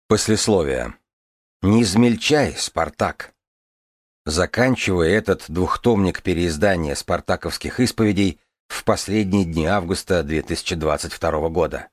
Послесловие. Не измельчай, Спартак. Заканчивая этот двухтомник переиздания спартаковских исповедей в последние дни августа 2022 года.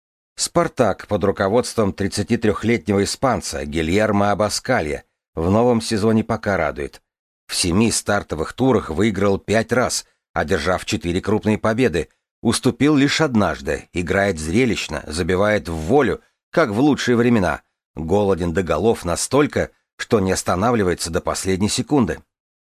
Спартак под руководством 33-летнего испанца Гильермо Абаскалья в новом сезоне пока радует. В 7 стартовых турах выиграл 5 раз, одержав 4 крупные победы, уступил лишь однажды, играет зрелищно, забивает в волю, как в лучшие времена, голоден до голов настолько, что не останавливается до последней секунды.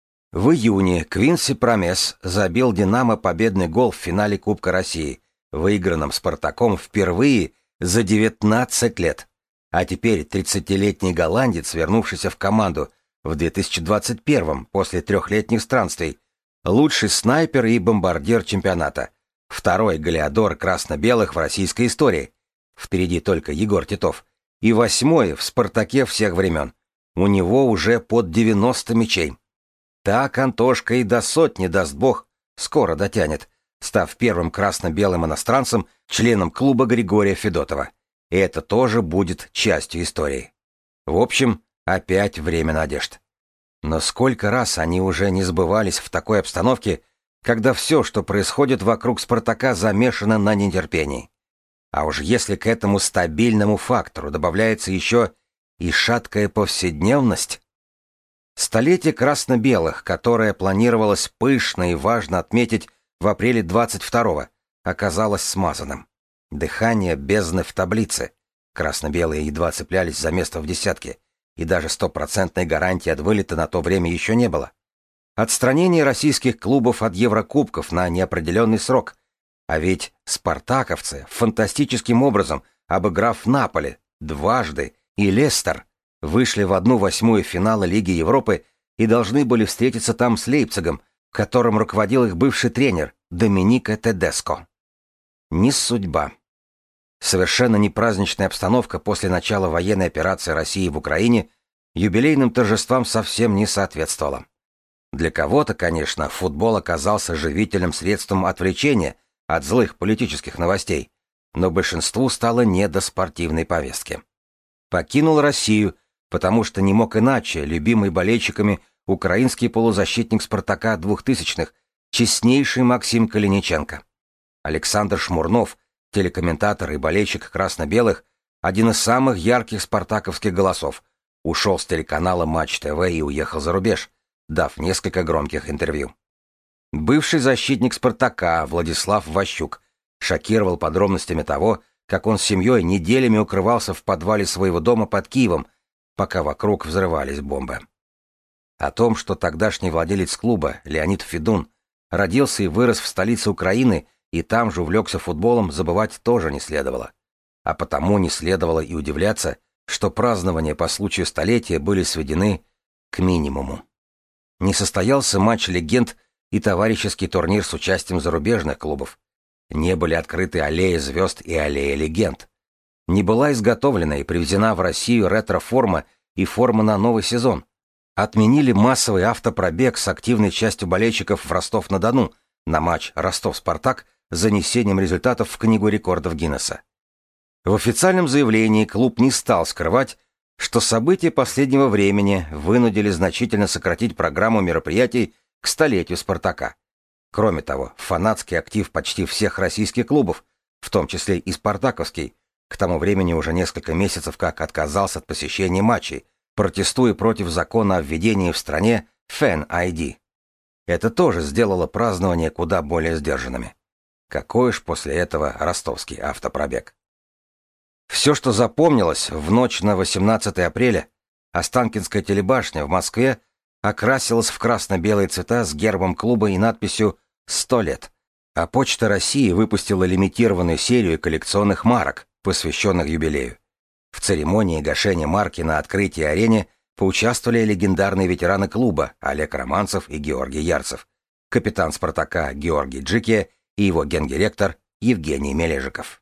В июне Квинси Промес забил «Динамо» победный гол в финале Кубка России, выигранном «Спартаком» впервые за 19 лет. А теперь 30-летний голландец, вернувшийся в команду в 2021-м после 3-летних странствий, лучший снайпер и бомбардир чемпионата, второй голеадор красно-белых в российской истории, впереди только Егор Титов, и 8-й в «Спартаке» всех времен. У него уже под 90 мячей. Так Антошка и до сотни, даст бог, скоро дотянет, став первым красно-белым иностранцем, членом клуба Григория Федотова. И это тоже будет частью истории. В общем, опять время надежд. Но сколько раз они уже не сбывались в такой обстановке, когда все, что происходит вокруг «Спартака», замешано на нетерпении. А уж если к этому стабильному фактору добавляется еще и шаткая повседневность. Столетие красно-белых, которое планировалось пышно и важно отметить в апреле 22-го, оказалось смазанным. Дыхание бездны в таблице. Красно-белые едва цеплялись за место в десятке, и даже стопроцентной гарантии от вылета на то время еще не было. Отстранение российских клубов от Еврокубков на неопределенный срок. А ведь спартаковцы, фантастическим образом обыграв Наполи дважды и Лестер, вышли в 1/8 финала Лиги Европы и должны были встретиться там с Лейпцигом, которым руководил их бывший тренер Доминика Тедеско. Не судьба. Совершенно непраздничная обстановка после начала военной операции России в Украине юбилейным торжествам совсем не соответствовала. Для кого-то, конечно, футбол оказался живительным средством отвлечения от злых политических новостей, но большинству стало не до спортивной повестки. Покинул Россию, потому что не мог иначе, любимый болельщиками украинский полузащитник «Спартака» 2000-х, честнейший Максим Калиниченко. Александр Шмурнов, телекомментатор и болельщик красно-белых, один из самых ярких спартаковских голосов, ушел с телеканала Матч ТВ и уехал за рубеж, дав несколько громких интервью. Бывший защитник «Спартака» Владислав Ващук шокировал подробностями того, как он с семьей неделями укрывался в подвале своего дома под Киевом, пока вокруг взрывались бомбы. О том, что тогдашний владелец клуба, Леонид Федун, родился и вырос в столице Украины и там же увлекся футболом, забывать тоже не следовало. А потому не следовало и удивляться, что празднования по случаю столетия были сведены к минимуму. Не состоялся матч легенд и товарищеский турнир с участием зарубежных клубов. Не были открыты аллея звезд и аллея легенд. Не была изготовлена и привезена в Россию ретро-форма и форма на новый сезон. Отменили массовый автопробег с активной частью болельщиков в Ростов-на-Дону на матч Ростов-Спартак с занесением результатов в Книгу рекордов Гиннесса. В официальном заявлении клуб не стал скрывать, что события последнего времени вынудили значительно сократить программу мероприятий к столетию «Спартака». Кроме того, фанатский актив почти всех российских клубов, в том числе и спартаковский, к тому времени уже несколько месяцев как отказался от посещения матчей, протестуя против закона о введении в стране Fan ID. Это тоже сделало празднования куда более сдержанными. Какой уж после этого ростовский автопробег. Все, что запомнилось в ночь на 18 апреля, Останкинская телебашня в Москве окрасилась в красно-белые цвета с гербом клуба и надписью «100 лет», а Почта России выпустила лимитированную серию коллекционных марок, посвященных юбилею. В церемонии гашения марки на открытии арене поучаствовали легендарные ветераны клуба Олег Романцев и Георгий Ярцев, капитан «Спартака» Георгий Джикия и его гендиректор Евгений Мележиков.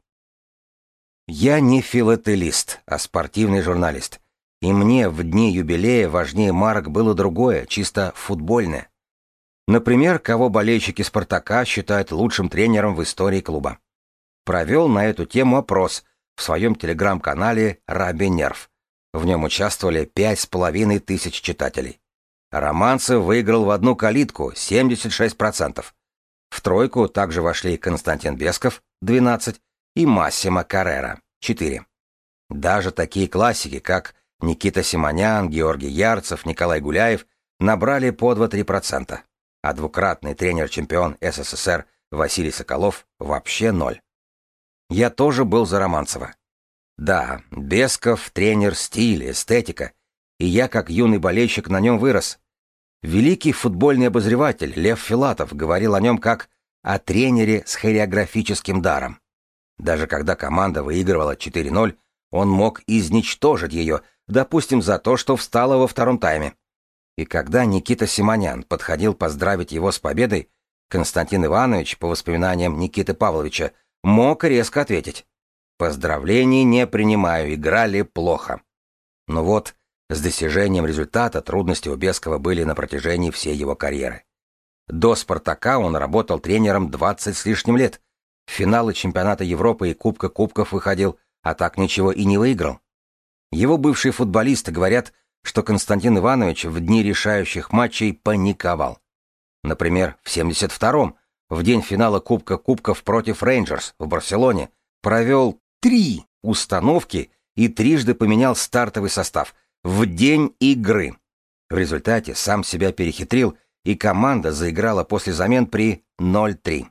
Я не филателист, а спортивный журналист, и мне в дни юбилея важнее марок было другое, чисто футбольное. Например, кого болельщики «Спартака» считают лучшим тренером в истории клуба. Провел на эту тему опрос в своем телеграм-канале «Раби Нерв», В нем участвовали 5500 читателей. Романцев выиграл в одну калитку 76%. В тройку также вошли Константин Бесков 12 и Массимо Каррера 4. Даже такие классики, как Никита Симонян, Георгий Ярцев, Николай Гуляев набрали по 2-3%, а двукратный тренер-чемпион СССР Василий Соколов вообще 0. Я тоже был за Романцева. Да, Бесков, тренер, стиль, эстетика, и я как юный болельщик на нем вырос. Великий футбольный обозреватель Лев Филатов говорил о нем как о тренере с хореографическим даром. Даже когда команда выигрывала 4-0, он мог изничтожить ее, допустим, за то, что встала во втором тайме. И когда Никита Симонян подходил поздравить его с победой, Константин Иванович, по воспоминаниям Никиты Павловича, мог резко ответить: «Поздравлений не принимаю, играли плохо». Но вот с достижением результата трудности у Бескова были на протяжении всей его карьеры. До «Спартака» он работал тренером 20 с лишним лет. В финалы чемпионата Европы и Кубка Кубков выходил, а так ничего и не выиграл. Его бывшие футболисты говорят, что Константин Иванович в дни решающих матчей паниковал. Например, в 72-м, в день финала Кубка Кубков против Рейнджерс в Барселоне, провел 3 установки и трижды поменял стартовый состав в день игры. В результате сам себя перехитрил, и команда заиграла после замен при 0-3.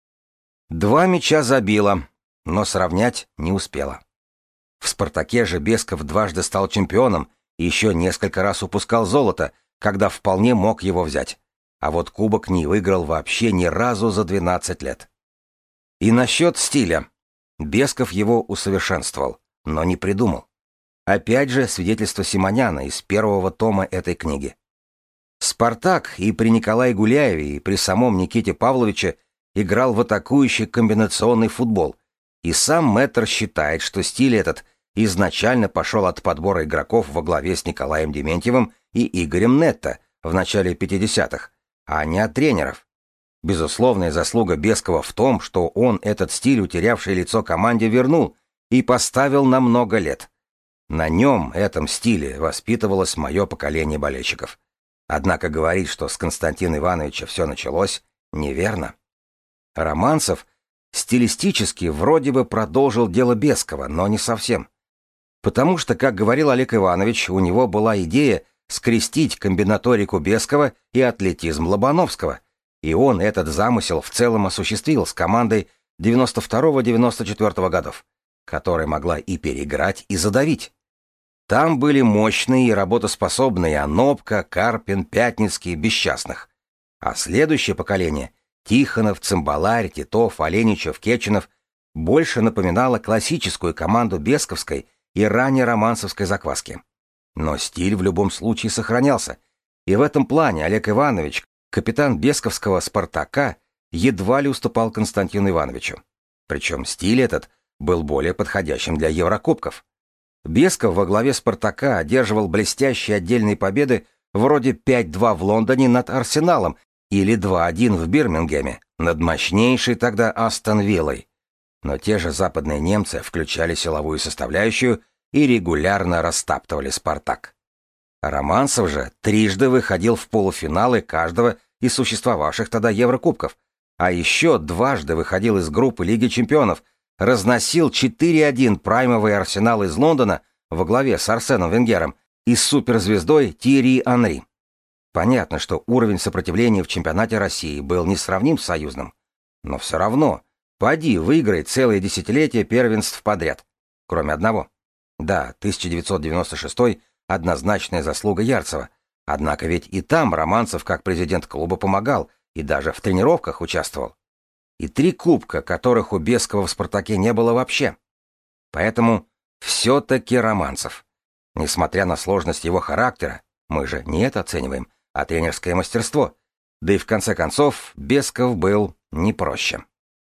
2 мяча забила, но сравнять не успела. В «Спартаке» же Бесков дважды стал чемпионом и еще несколько раз упускал золото, когда вполне мог его взять. А вот кубок не выиграл вообще ни разу за 12 лет. И насчет стиля. Бесков его усовершенствовал, но не придумал. Опять же, свидетельство Симоняна из первого тома этой книги. «Спартак» и при Николае Гуляеве, и при самом Никите Павловиче играл в атакующий комбинационный футбол, и сам Мэттер считает, что стиль этот изначально пошел от подбора игроков во главе с Николаем Дементьевым и Игорем Нетто в начале 50-х, а не от тренеров. Безусловная заслуга Бескова в том, что он этот стиль, утерявший лицо команде, вернул и поставил на много лет. На нем, этом стиле, воспитывалось мое поколение болельщиков. Однако говорить, что с Константина Ивановича все началось, неверно. Романцев стилистически вроде бы продолжил дело Бескова, но не совсем. Потому что, как говорил Олег Иванович, у него была идея скрестить комбинаторику Бескова и атлетизм Лобановского, и он этот замысел в целом осуществил с командой 92-94 годов, которая могла и переиграть, и задавить. Там были мощные и работоспособные Онопка, Карпин, Пятницкий, Бесчастных. А следующее поколение — Тихонов, Цимбаларь, Титов, Оленичев, Кетчинов — больше напоминало классическую команду бесковской и ранее романцевской закваски. Но стиль в любом случае сохранялся, и в этом плане Олег Иванович, капитан бесковского «Спартака», едва ли уступал Константину Ивановичу. Причем стиль этот был более подходящим для Еврокубков. Бесков во главе «Спартака» одерживал блестящие отдельные победы вроде 5-2 в Лондоне над Арсеналом или 2-1 в Бирмингеме над мощнейшей тогда Астон Виллой. Но те же западные немцы включали силовую составляющую и регулярно растаптывали «Спартак». Романцев же трижды выходил в полуфиналы каждого из существовавших тогда Еврокубков, а еще дважды выходил из группы Лиги чемпионов, разносил 4-1 праймовый Арсенал из Лондона во главе с Арсеном Венгером и с суперзвездой Тьерри Анри. Понятно, что уровень сопротивления в чемпионате России был несравним с союзным, но все равно поди выиграй целые десятилетия первенств подряд, кроме одного. Да, 1996 — однозначная заслуга Ярцева, однако ведь и там Романцев как президент клуба помогал и даже в тренировках участвовал. И 3 кубка, которых у Бескова в «Спартаке» не было вообще. Поэтому все-таки Романцев. Несмотря на сложность его характера, мы же не это оцениваем, а тренерское мастерство. Да и в конце концов, Бесков был не проще.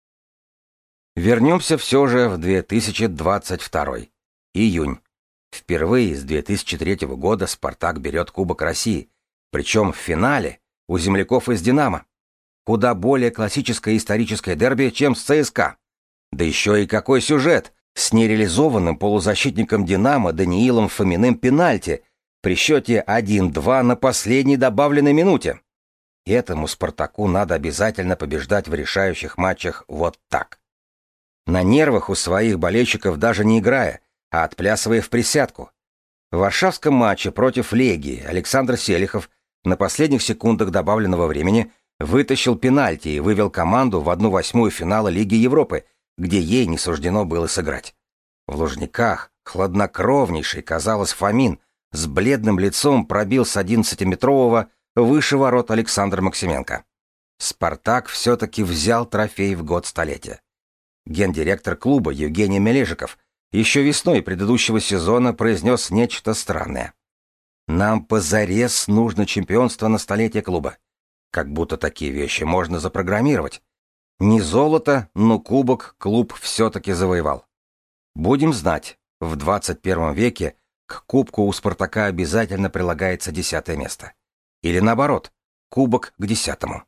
Вернемся все же в 2022. Июнь. Впервые с 2003 года «Спартак» берет Кубок России, причем в финале у земляков из «Динамо». Куда более классическое историческое дерби, чем с ЦСКА. Да еще и какой сюжет! с нереализованным полузащитником «Динамо» Даниилом Фоминым пенальти при счете 1-2 на последней добавленной минуте. Этому «Спартаку» надо обязательно побеждать в решающих матчах вот так. На нервах у своих болельщиков даже не играя, а отплясывая в присядку. В варшавском матче против Легии Александр Селихов на последних секундах добавленного времени вытащил пенальти и вывел команду в 1/8 финала Лиги Европы, где ей не суждено было сыграть. В Лужниках хладнокровнейший, казалось, Фомин с бледным лицом пробил с 11-метрового выше ворот Александра Максименко. «Спартак» все-таки взял трофей в год столетия. Гендиректор клуба Евгений Мележиков еще весной предыдущего сезона произнес нечто странное. «Нам позарез нужно чемпионство на столетие клуба». Как будто такие вещи можно запрограммировать. Не золото, но кубок клуб все-таки завоевал. Будем знать, в 21 веке к кубку у «Спартака» обязательно прилагается 10-е место. Или наоборот, кубок к 10-му.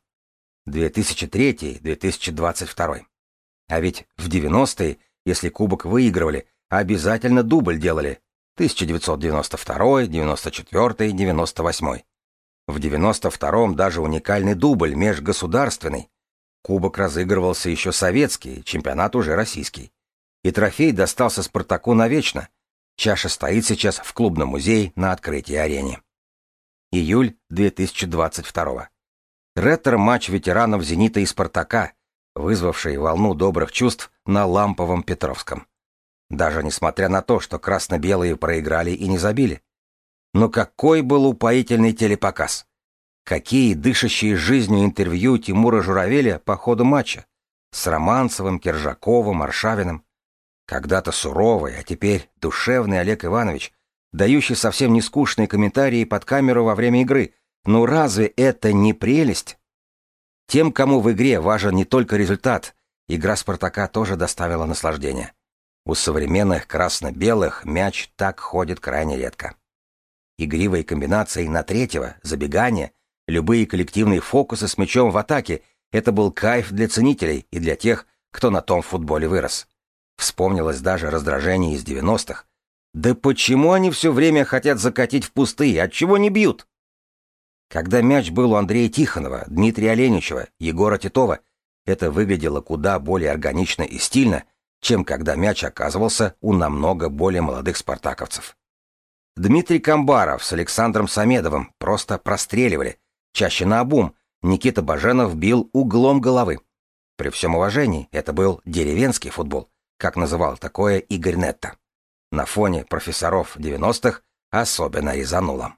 2003-2022. А ведь в 90-е, если кубок выигрывали, обязательно дубль делали. 1992, 94, 98. В 92-м даже уникальный дубль межгосударственный. Кубок разыгрывался еще советский, чемпионат уже российский. И трофей достался «Спартаку» навечно. Чаша стоит сейчас в клубном музее на открытии арене. Июль 2022. Ретро-матч ветеранов «Зенита» и «Спартака», вызвавший волну добрых чувств на ламповом Петровском. Даже несмотря на то, что красно-белые проиграли и не забили. Но какой был упоительный телепоказ! Какие дышащие жизнью интервью Тимура Журавеля по ходу матча! С Романцевым, Киржаковым, Аршавиным. Когда-то суровый, а теперь душевный Олег Иванович, дающий совсем не скучные комментарии под камеру во время игры. Ну разве это не прелесть? Тем, кому в игре важен не только результат, игра «Спартака» тоже доставила наслаждение. У современных красно-белых мяч так ходит крайне редко. Игривые комбинации на третьего, забегания, любые коллективные фокусы с мячом в атаке — это был кайф для ценителей и для тех, кто на том футболе вырос. Вспомнилось даже раздражение из 90-х. Да почему они все время хотят закатить в пустые, отчего не бьют? Когда мяч был у Андрея Тихонова, Дмитрия Оленичева, Егора Титова, это выглядело куда более органично и стильно, чем когда мяч оказывался у намного более молодых спартаковцев. Дмитрий Камбаров с Александром Самедовым просто простреливали, чаще наобум. Никита Баженов бил углом головы. При всем уважении, это был деревенский футбол, как называл такое Игорь Нетто. На фоне профессоров 90-х особенно резануло.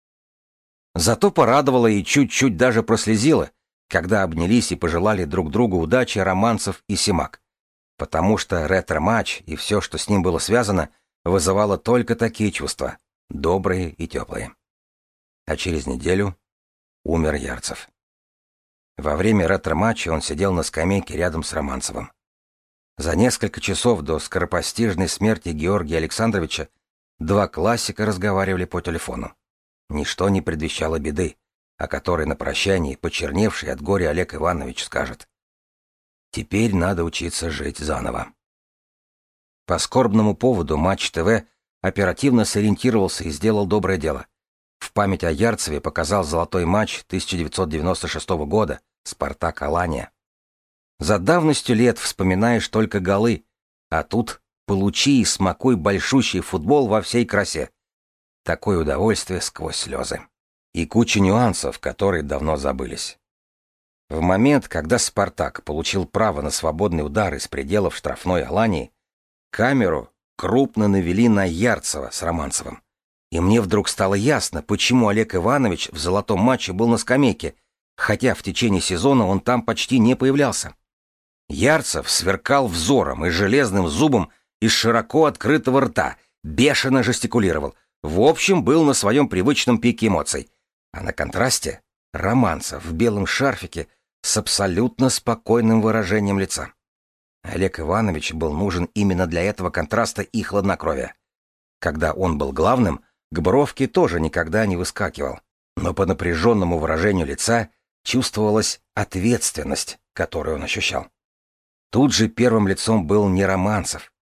Зато порадовало и чуть-чуть даже прослезило, когда обнялись и пожелали друг другу удачи Романцев и Симак. Потому что ретро-матч и все, что с ним было связано, вызывало только такие чувства, добрые и теплые. А через неделю умер Ярцев. Во время ретро-матча он сидел на скамейке рядом с Романцевым. За несколько часов до скоропостижной смерти Георгия Александровича два классика разговаривали по телефону. Ничто не предвещало беды, о которой на прощании почерневший от горя Олег Иванович скажет: «Теперь надо учиться жить заново». По скорбному поводу Матч ТВ оперативно сориентировался и сделал доброе дело. В память о Ярцеве показал золотой матч 1996 года «Спартак-Алания». За давностью лет вспоминаешь только голы, а тут получи и смакуй большущий футбол во всей красе. Такое удовольствие сквозь слезы. И куча нюансов, которые давно забылись. В момент, когда «Спартак» получил право на свободный удар из пределов штрафной Алании, камеру крупно навели на Ярцева с Романцевым. И мне вдруг стало ясно, почему Олег Иванович в золотом матче был на скамейке, хотя в течение сезона он там почти не появлялся. Ярцев сверкал взором и железным зубом из широко открытого рта, бешено жестикулировал, в общем, был на своем привычном пике эмоций. А на контрасте Романцев в белом шарфике с абсолютно спокойным выражением лица. Олег Иванович был нужен именно для этого контраста и хладнокровия. Когда он был главным, к бровке тоже никогда не выскакивал, но по напряженному выражению лица чувствовалась ответственность, которую он ощущал. Тут же первым лицом был не Романцев.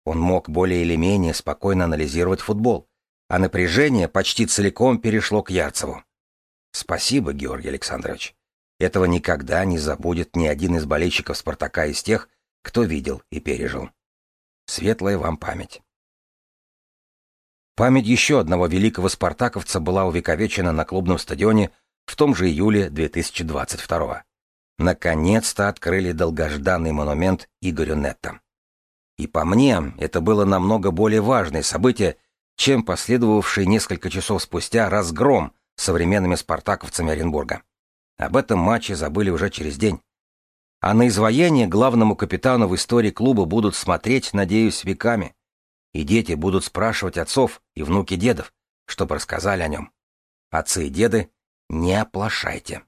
Он мог более или менее спокойно анализировать футбол, а напряжение почти целиком перешло к Ярцеву. Спасибо, Георгий Александрович. Этого никогда не забудет ни один из болельщиков «Спартака» из тех, кто видел и пережил. Светлая вам память. Память еще одного великого спартаковца была увековечена на клубном стадионе в том же июле 2022-го. Наконец-то открыли долгожданный монумент Игорю Нетто. И по мне, это было намного более важное событие, чем последовавший несколько часов спустя разгром современными спартаковцами Оренбурга. Об этом матче забыли уже через день. А на изваяние главному капитану в истории клуба будут смотреть, надеюсь, веками. И дети будут спрашивать отцов и внуки дедов, чтобы рассказали о нем. Отцы и деды, не оплошайте.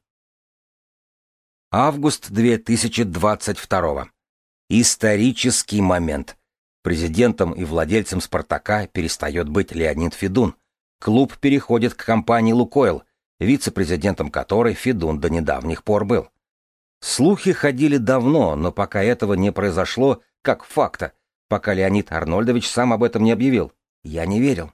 Август 2022. Исторический момент. Президентом и владельцем «Спартака» перестает быть Леонид Федун. Клуб переходит к компании «Лукойл», вице-президентом которой Федун до недавних пор был. Слухи ходили давно, но пока этого не произошло, как факта, пока Леонид Арнольдович сам об этом не объявил. Я не верил.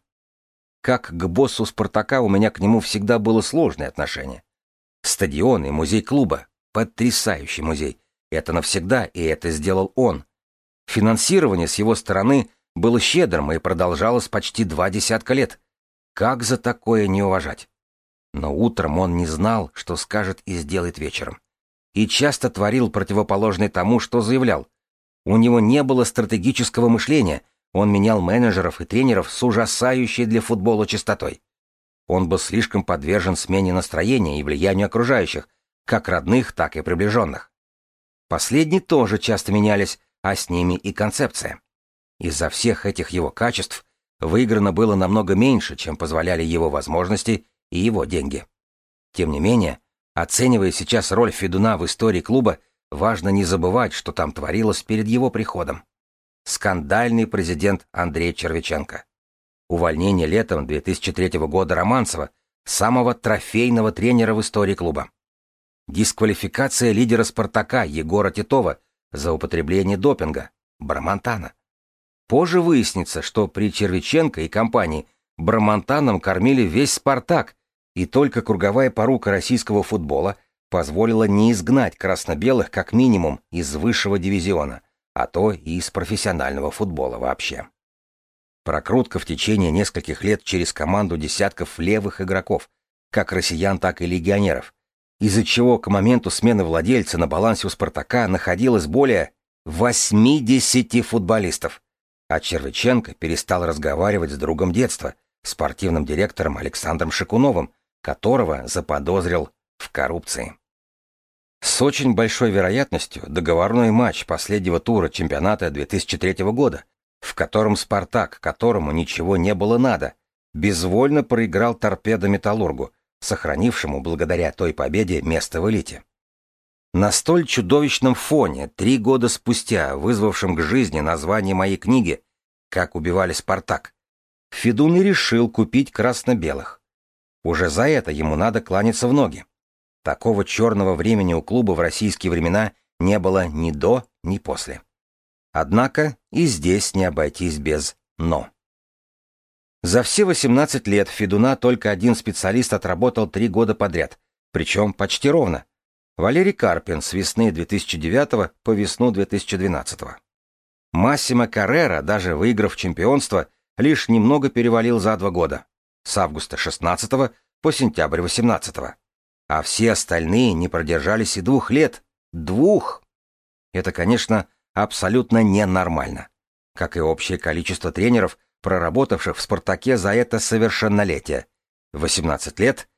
Как к боссу «Спартака» у меня к нему всегда было сложное отношение. Стадион и музей клуба. Потрясающий музей. Это навсегда, и это сделал он. Финансирование с его стороны было щедрым и продолжалось почти 20 лет. Как за такое не уважать? Но утром он не знал, что скажет и сделает вечером. И часто творил противоположное тому, что заявлял. У него не было стратегического мышления, он менял менеджеров и тренеров с ужасающей для футбола частотой. Он был слишком подвержен смене настроения и влиянию окружающих, как родных, так и приближенных. Последние тоже часто менялись, а с ними и концепция. Из-за всех этих его качеств выиграно было намного меньше, чем позволяли его возможности и его деньги. Тем не менее, оценивая сейчас роль Федуна в истории клуба, важно не забывать, что там творилось перед его приходом. Скандальный президент Андрей Червиченко. Увольнение летом 2003 года Романцева, самого трофейного тренера в истории клуба. Дисквалификация лидера «Спартака» Егора Титова за употребление допинга, Брамонтана. Позже выяснится, что при Червиченко и компании Брамонтаном кормили весь «Спартак», и только круговая порука российского футбола позволила не изгнать красно-белых как минимум из высшего дивизиона, а то и из профессионального футбола вообще. Прокрутка в течение нескольких лет через команду десятков левых игроков, как россиян, так и легионеров, из-за чего к моменту смены владельца на балансе у «Спартака» находилось более 80 футболистов, а Червиченко перестал разговаривать с другом детства, спортивным директором Александром Шикуновым, которого заподозрил в коррупции. С очень большой вероятностью договорной матч последнего тура чемпионата 2003 года, в котором «Спартак», которому ничего не было надо, безвольно проиграл «Торпедо-Металлургу», сохранившему благодаря той победе место в элите. На столь чудовищном фоне, 3 года спустя, вызвавшем к жизни название моей книги «Как убивали Спартак», Федун и решил купить красно-белых. Уже за это ему надо кланяться в ноги. Такого черного времени у клуба в российские времена не было ни до, ни после. Однако и здесь не обойтись без «но». За все 18 лет Федуна только один специалист отработал 3 года подряд, причем почти ровно. Валерий Карпин с весны 2009 по весну 2012. Массимо Каррера, даже выиграв чемпионство, лишь немного перевалил за 2 года, с августа 16 по сентябрь 18. А все остальные не продержались и 2 лет. 2! Это, конечно, абсолютно ненормально. Как и общее количество тренеров, проработавших в «Спартаке» за это совершеннолетие. 18 лет,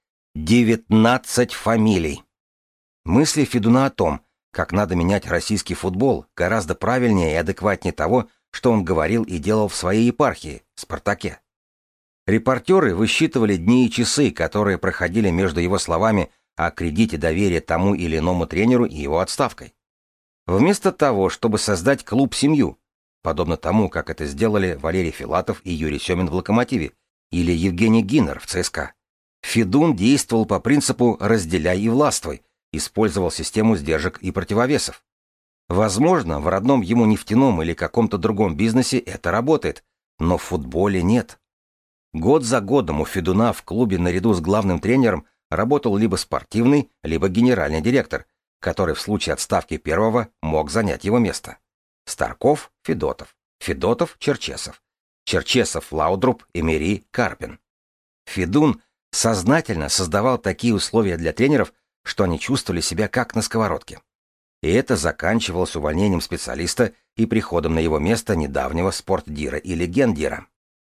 19 фамилий. Мысли Федуна о том, как надо менять российский футбол, гораздо правильнее и адекватнее того, что он говорил и делал в своей епархии, «Спартаке». Репортеры высчитывали дни и часы, которые проходили между его словами о кредите доверия тому или иному тренеру и его отставкой. Вместо того, чтобы создать клуб-семью, подобно тому, как это сделали Валерий Филатов и Юрий Семин в «Локомотиве» или Евгений Гиннер в ЦСКА, Федун действовал по принципу «разделяй и властвуй», использовал систему сдержек и противовесов. Возможно, в родном ему нефтяном или каком-то другом бизнесе это работает, но в футболе нет. Год за годом у Федуна в клубе наряду с главным тренером работал либо спортивный, либо генеральный директор, который в случае отставки первого мог занять его место. Старков, Федотов, Федотов, Черчесов, Черчесов, Лаудруб, Эмери, Карпин. Федун сознательно создавал такие условия для тренеров, что они чувствовали себя как на сковородке. И это заканчивалось увольнением специалиста и приходом на его место недавнего спортдира или гендира.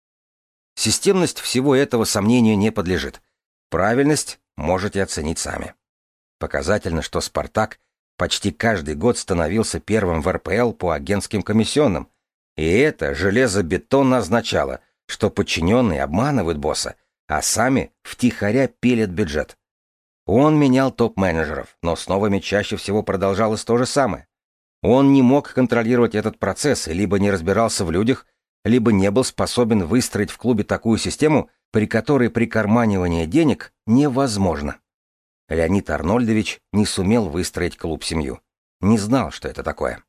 Системность всего этого сомнению не подлежит. Правильность можете оценить сами. Показательно, что «Спартак» почти каждый год становился первым в РПЛ по агентским комиссионным, и это железобетонно означало, что подчиненные обманывают босса, а сами втихаря пилят бюджет. Он менял топ-менеджеров, но с новыми чаще всего продолжалось то же самое. Он не мог контролировать этот процесс и либо не разбирался в людях, либо не был способен выстроить в клубе такую систему, при которой прикарманивание денег невозможно. Леонид Арнольдович не сумел выстроить клуб-семью. Не знал, что это такое.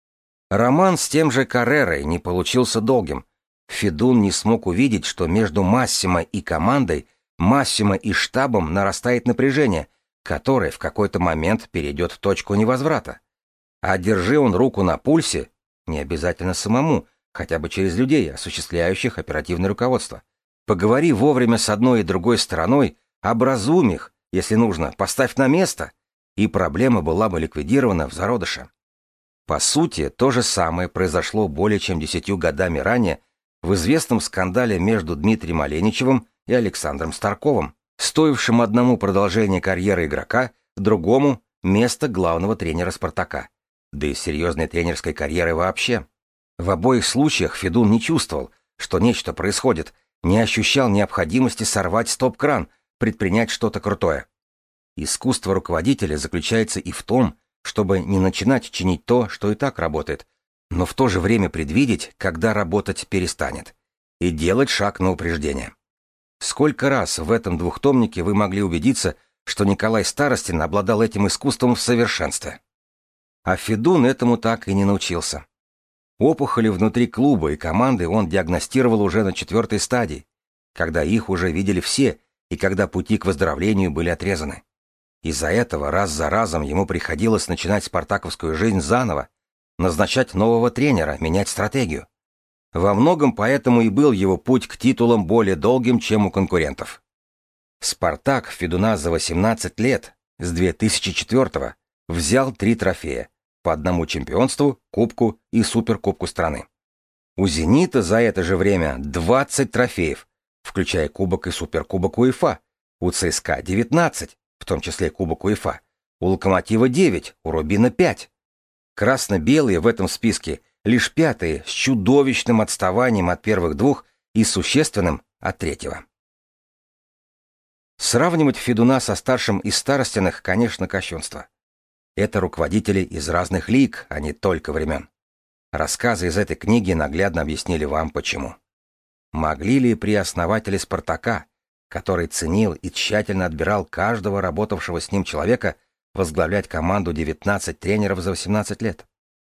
Роман с тем же Каррерой не получился долгим. Федун не смог увидеть, что между Массимо и командой, Массимо и штабом нарастает напряжение, которое в какой-то момент перейдет в точку невозврата. А держи он руку на пульсе, не обязательно самому, хотя бы через людей, осуществляющих оперативное руководство. Поговори вовремя с одной и другой стороной, образуй их, если нужно, поставь на место, и проблема была бы ликвидирована в зародыше. По сути, то же самое произошло более чем 10 годами ранее в известном скандале между Дмитрием Оленичевым и Александром Старковым, стоившим одному продолжение карьеры игрока, другому — место главного тренера «Спартака», да и серьезной тренерской карьеры вообще. В обоих случаях Федун не чувствовал, что нечто происходит, не ощущал необходимости сорвать стоп-кран, предпринять что-то крутое. Искусство руководителя заключается и в том, чтобы не начинать чинить то, что и так работает, но в то же время предвидеть, когда работать перестанет, и делать шаг на упреждение. Сколько раз в этом двухтомнике вы могли убедиться, что Николай Старостин обладал этим искусством в совершенстве? А Федун этому так и не научился. Опухоли внутри клуба и команды он диагностировал уже на 4-й стадии, когда их уже видели все и когда пути к выздоровлению были отрезаны. Из-за этого раз за разом ему приходилось начинать спартаковскую жизнь заново, назначать нового тренера, менять стратегию. Во многом поэтому и был его путь к титулам более долгим, чем у конкурентов. «Спартак» Федуна за 18 лет, с 2004-го, взял 3 трофея, по одному чемпионству, кубку и суперкубку страны. У «Зенита» за это же время 20 трофеев, включая кубок и суперкубок УЕФА, у ЦСКА 19, в том числе кубок УЕФА, у «Локомотива» 9, у «Рубина» 5. Красно-белые в этом списке лишь 5-е с чудовищным отставанием от первых 2 и существенным от 3-го. Сравнивать Федуна со старшим из Старостиных, конечно, кощунство. Это руководители из разных лиг, а не только времен. Рассказы из этой книги наглядно объяснили вам, почему. Могли ли при основателе «Спартака», который ценил и тщательно отбирал каждого работавшего с ним человека, возглавлять команду 19 тренеров за 18 лет?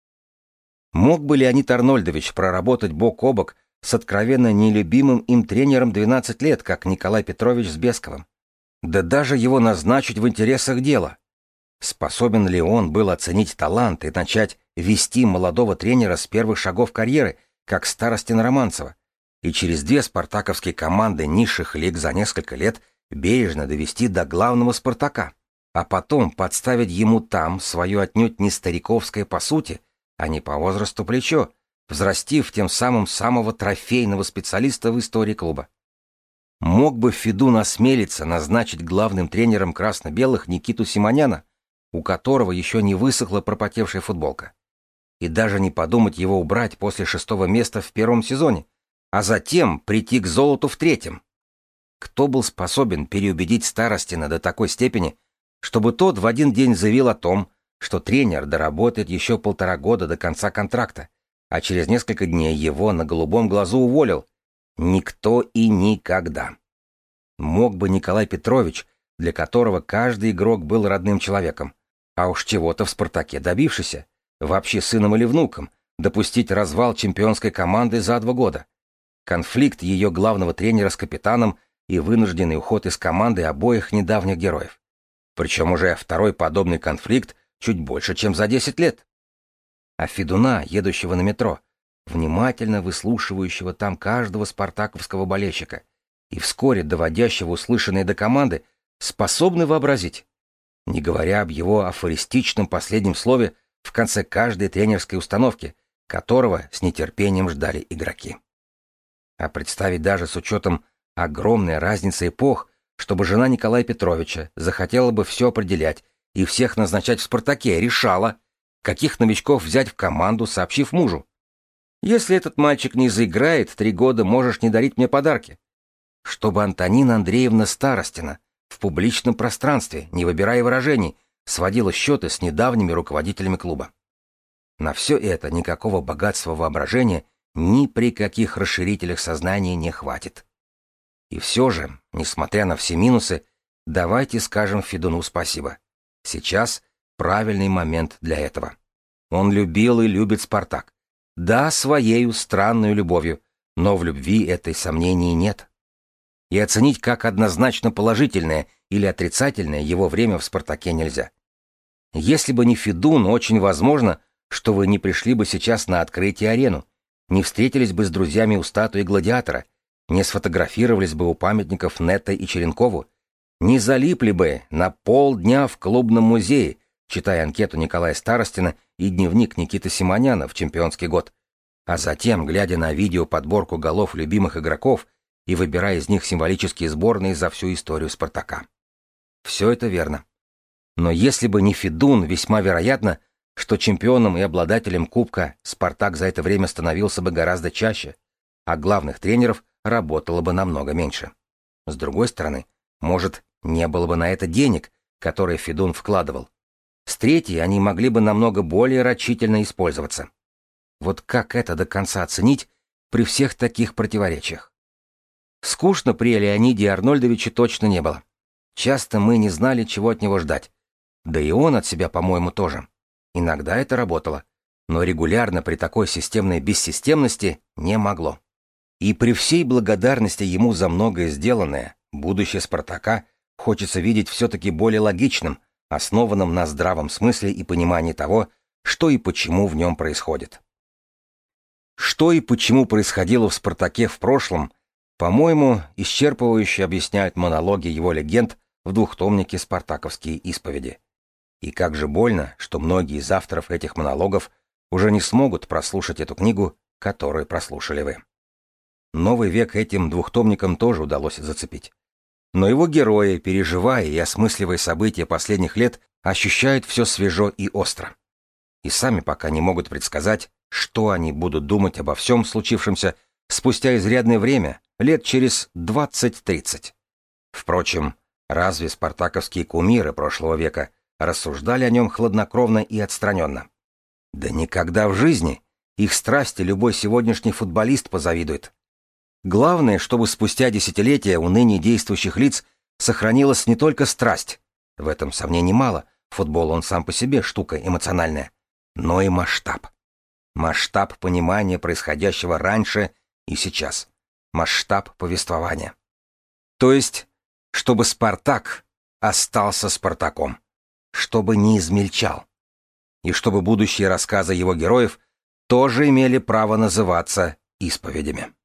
Мог бы Леонид Арнольдович проработать бок о бок с откровенно нелюбимым им тренером 12 лет, как Николай Петрович с Бесковым? Да даже его назначить в интересах дела. Способен ли он был оценить талант и начать вести молодого тренера с первых шагов карьеры, как Старостин Романцева, и через 2 спартаковские команды низших лиг за несколько лет бережно довести до главного «Спартака», а потом подставить ему там свое отнюдь не стариковское по сути, а не по возрасту плечо, взрастив тем самым самого трофейного специалиста в истории клуба? Мог бы Федун осмелиться назначить главным тренером красно-белых Никиту Симоняна, у которого еще не высохла пропотевшая футболка, и даже не подумать его убрать после 6-го места в первом сезоне, а затем прийти к золоту в 3-м? Кто был способен переубедить Старостина до такой степени, чтобы тот в один день заявил о том, что тренер доработает еще 1,5 года до конца контракта, а через несколько дней его на голубом глазу уволил? Никто и никогда. Мог бы Николай Петрович, для которого каждый игрок был родным человеком, а уж чего-то в «Спартаке» добившийся, вообще сыном или внуком, допустить развал чемпионской команды за 2 года. Конфликт ее главного тренера с капитаном и вынужденный уход из команды обоих недавних героев. Причем уже второй подобный конфликт чуть больше, чем за 10 лет. А Федуна, едущего на метро, внимательно выслушивающего там каждого спартаковского болельщика и вскоре доводящего услышанное до команды, способны вообразить, не говоря об его афористичном последнем слове в конце каждой тренерской установки, которого с нетерпением ждали игроки. А представить даже с учетом огромной разницы эпох, чтобы жена Николая Петровича захотела бы все определять и всех назначать в «Спартаке», решала, каких новичков взять в команду, сообщив мужу. «Если этот мальчик не заиграет, 3 года можешь не дарить мне подарки». Чтобы Антонина Андреевна Старостина в публичном пространстве, не выбирая выражений, сводила счеты с недавними руководителями клуба. На все это никакого богатства воображения ни при каких расширителях сознания не хватит. И все же, несмотря на все минусы, давайте скажем Федуну спасибо. Сейчас правильный момент для этого. Он любил и любит «Спартак». Да, своею странной любовью, но в любви этой сомнений нет. И оценить как однозначно положительное или отрицательное его время в «Спартаке» нельзя. Если бы не Федун, очень возможно, что вы не пришли бы сейчас на открытие арену, не встретились бы с друзьями у статуи Гладиатора, не сфотографировались бы у памятников Нетте и Черенкову, не залипли бы на полдня в клубном музее, читая анкету Николая Старостина и дневник Никиты Симоняна в чемпионский год, а затем, глядя на видеоподборку голов любимых игроков и выбирая из них символические сборные за всю историю «Спартака». Все это верно. Но если бы не Федун, весьма вероятно, что чемпионом и обладателем кубка «Спартак» за это время становился бы гораздо чаще, а главных тренеров работало бы намного меньше. С другой стороны, может, не было бы на это денег, которые Федун вкладывал. С третьей, они могли бы намного более рачительно использоваться. Вот как это до конца оценить при всех таких противоречиях? Скучно при Леониде Арнольдовиче точно не было. Часто мы не знали, чего от него ждать. Да и он от себя, по-моему, тоже. Иногда это работало, но регулярно при такой системной бессистемности не могло. И при всей благодарности ему за многое сделанное, будущее «Спартака» хочется видеть все-таки более логичным, основанным на здравом смысле и понимании того, что и почему в нем происходит. Что и почему происходило в «Спартаке» в прошлом, по-моему, исчерпывающе объясняют монологи его легенд в двухтомнике «Спартаковские исповеди». И как же больно, что многие из авторов этих монологов уже не смогут прослушать эту книгу, которую прослушали вы. Новый век этим двухтомникам тоже удалось зацепить. Но его герои, переживая и осмысливая события последних лет, ощущают все свежо и остро. И сами пока не могут предсказать, что они будут думать обо всем случившемся спустя изрядное время, лет через 20-30. Впрочем, разве спартаковские кумиры прошлого века рассуждали о нем хладнокровно и отстраненно? Да никогда в жизни. Их страсти любой сегодняшний футболист позавидует. Главное, чтобы спустя десятилетия у ныне действующих лиц сохранилась не только страсть, в этом сомнений мало, футбол он сам по себе штука эмоциональная, но и масштаб. Масштаб понимания происходящего раньше и сейчас. Масштаб повествования. То есть, чтобы «Спартак» остался «Спартаком», чтобы не измельчал, и чтобы будущие рассказы его героев тоже имели право называться исповедями.